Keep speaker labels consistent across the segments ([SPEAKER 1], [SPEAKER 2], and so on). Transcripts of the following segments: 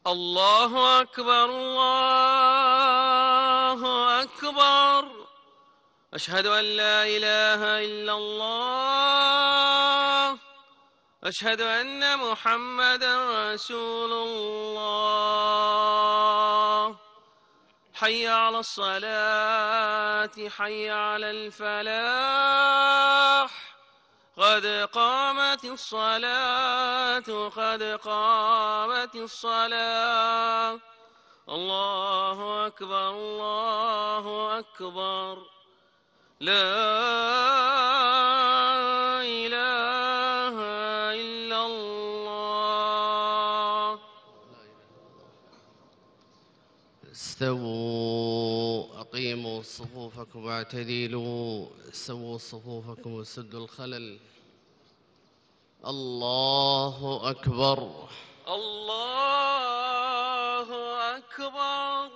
[SPEAKER 1] الله أكبر الله أكبر. أشهد أن لا إله إلا الله. أشهد أن محمدا رسول الله. حي على الصلاة حي على الفلاح. قد قامت الصلاة قد قامت الصلاة. الله أكبر الله أكبر. لا إله إلا الله.
[SPEAKER 2] استووا أقيموا صفوفكم واعتدلوا، سووا صفوفكم وسدوا الخلل. الله أكبر
[SPEAKER 1] الله أكبر.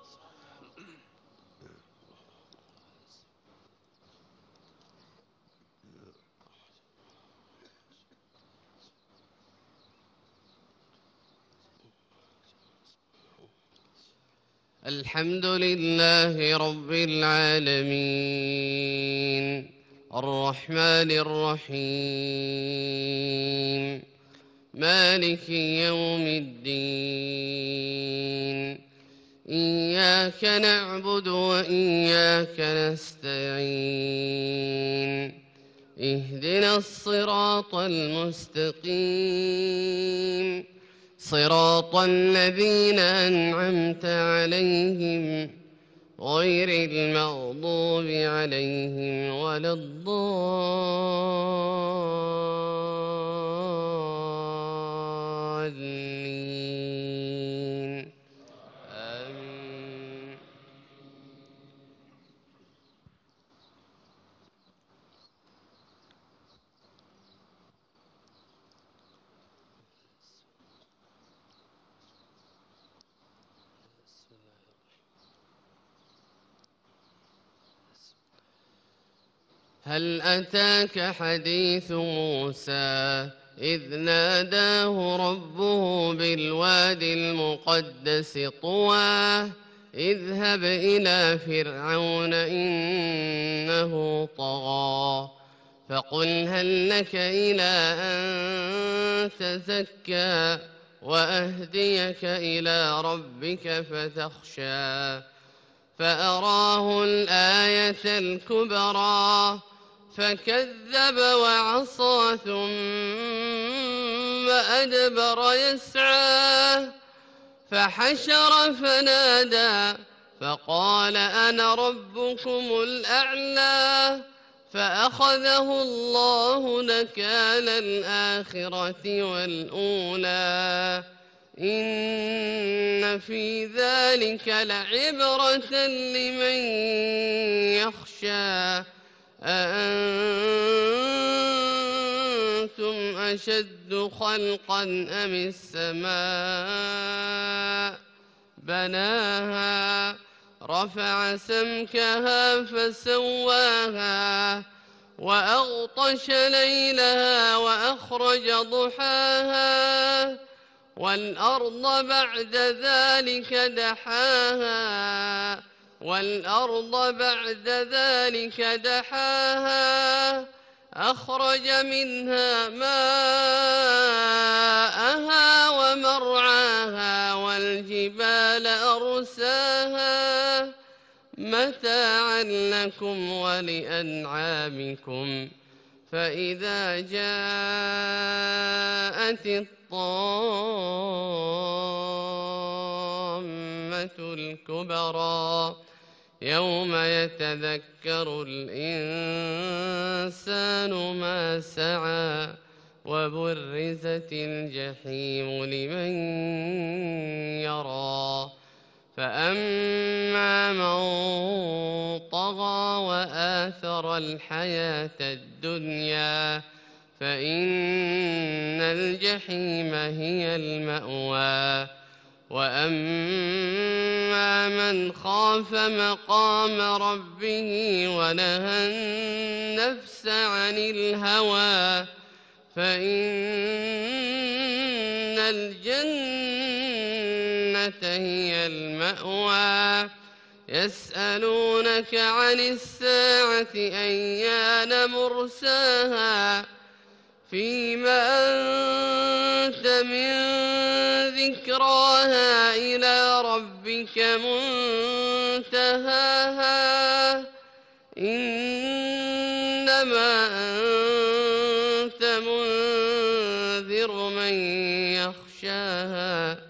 [SPEAKER 2] الحمد لله رب العالمين الرحمن الرحيم مالك يوم الدين. إياك نعبد وإياك نستعين. اهدنا الصراط المستقيم، صراط الذين أنعمت عليهم غير المغضوب عليهم ولا الضالين. آمين. هل أتاك حديث موسى إذ ناداه ربه بالواد المقدس طوى اذهب إلى فرعون إنه طغى فقل هل لك إلى أن تزكى وأهديك إلى ربك فتخشى. فأراه الآية الكبرى فكذب وعصى ثم أدبر يسعى فحشر فنادى فقال أنا ربكم الأعلى. فأخذه الله نكال الآخرة والأولى. إن في ذلك لعبرة لمن يخشى. أأنتم أشد خلقا أم السماء بناها رفع سمكها فسواها وأغطش ليلها وأخرج ضحاها والأرض بعد ذلك دحاها أخرج منها ماءها ومرعاها والجبال أرساها متاعا لكم ولأنعامكم. فإذا جاءت الطامة الكبرى يوم يتذكر الإنسان ما سعى وبرزت الجحيم لمن يرى. فأما من طغى وآثر الحياة الدنيا فإن الجحيم هي المأوى. وأما من خاف مقام ربه ونهى النفس عن الهوى فإن الجنة هي المأوى يسألونك عن الساعة أيان مرساها فيما أنت من ذكراها إلى ربك منتهاها إنما أنت منذر من يخشاها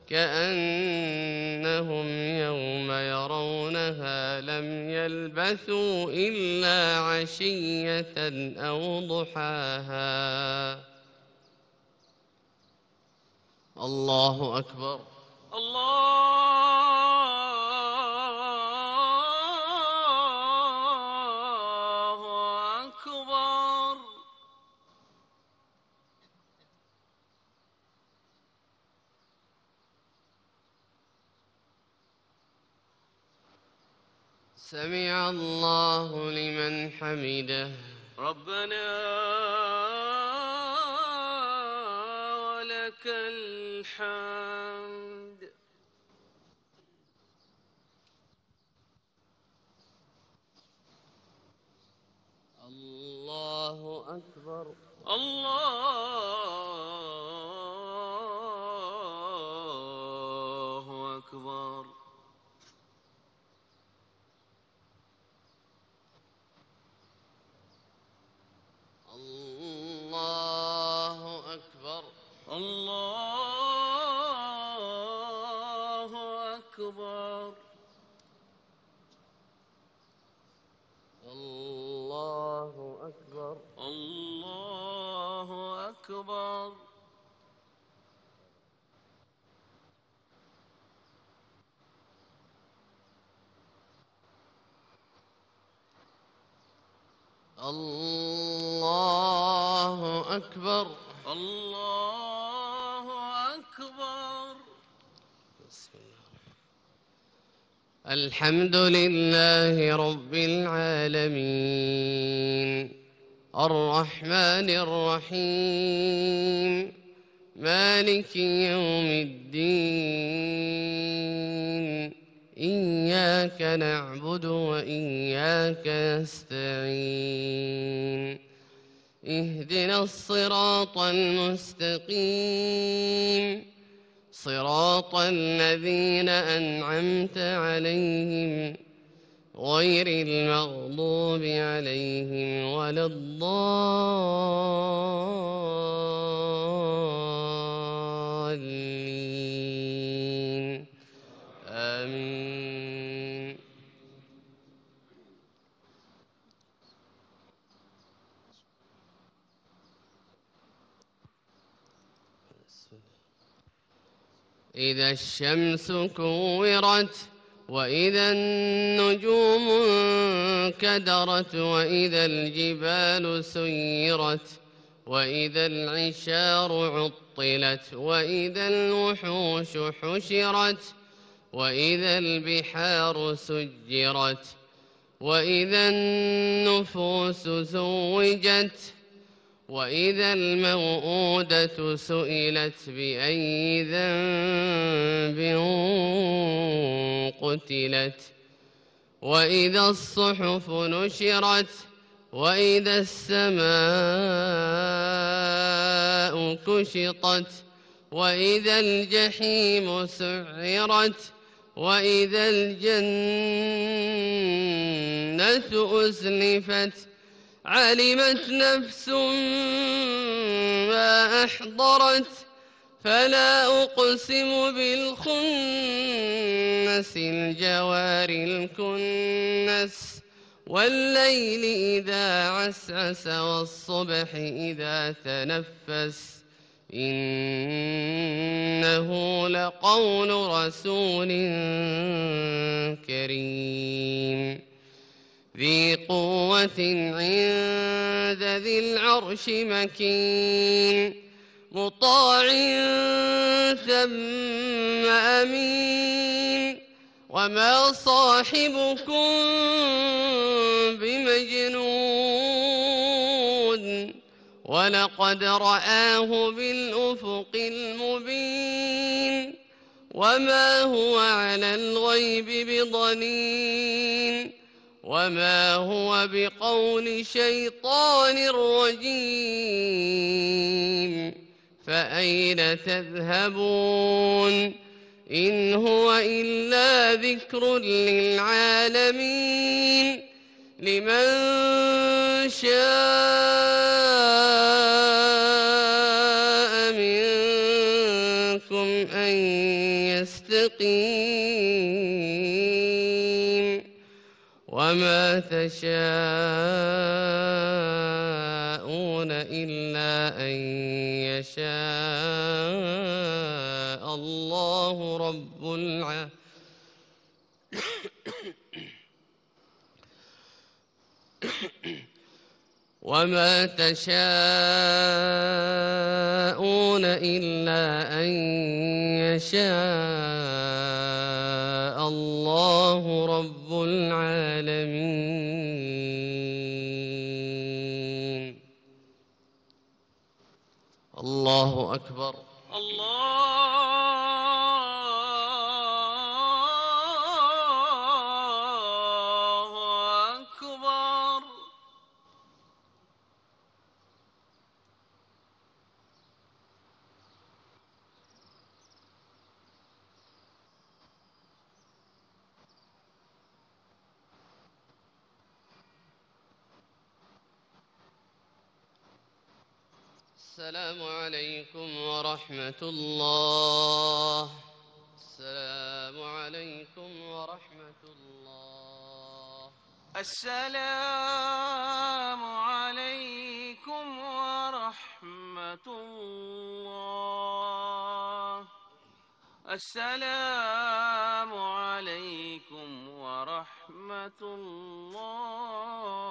[SPEAKER 2] كأنهم يوم يرونها لم يلبثوا إلا عشية أو ضحاها. الله أكبر.
[SPEAKER 1] الله أكبر.
[SPEAKER 2] سمع الله لمن حمده.
[SPEAKER 1] ربنا ولك الحمد.
[SPEAKER 2] الله أكبر.
[SPEAKER 1] الله أكبر.
[SPEAKER 2] الله أكبر.
[SPEAKER 1] الله أكبر.
[SPEAKER 2] الله أكبر.
[SPEAKER 1] الله أكبر.
[SPEAKER 2] الله أكبر.
[SPEAKER 1] الله أكبر.
[SPEAKER 2] الحمد لله رب العالمين الرحمن الرحيم مالك يوم الدين إياك نعبد وإياك نستعين اهدنا الصراط المستقيم صراط الذين أنعمت عليهم غير المغضوب عليهم ولا الضالين آمين. إذا الشمس كورت وإذا النجوم انكدرت وإذا الجبال سيرت وإذا العشار عطلت وإذا الوحوش حشرت وإذا البحار سجرت وإذا النفوس زوجت وإذا الموءودة سئلت بأي ذنب قتلت وإذا الصحف نشرت وإذا السماء كشطت وإذا الجحيم سعرت وإذا الجنة أزلفت علمت نفس ما أحضرت فلا أقسم بالخنس الجوار الكنس والليل إذا عسعس والصبح إذا تنفس إنه لقول رسول كريم ذي قوة عند ذي العرش مكين مطاع ثم أمين وما صاحبكم بمجنون ولقد رآه بالأفق المبين وما هو على الغيب بضنين وما هو بقول شيطان رجيم فأين تذهبون إن هو إلا ذكر للعالمين لمن شاء منكم أن يستقيم وما تشاءون إلا أن يشاء الله رب العالمين وما تشاءون إلا أن يشاء الله رب العالمين. الله أكبر.
[SPEAKER 1] الله أكبر.
[SPEAKER 2] السلام عليكم ورحمة الله. السلام عليكم ورحمة الله.
[SPEAKER 1] السلام عليكم ورحمة الله. السلام عليكم ورحمة الله.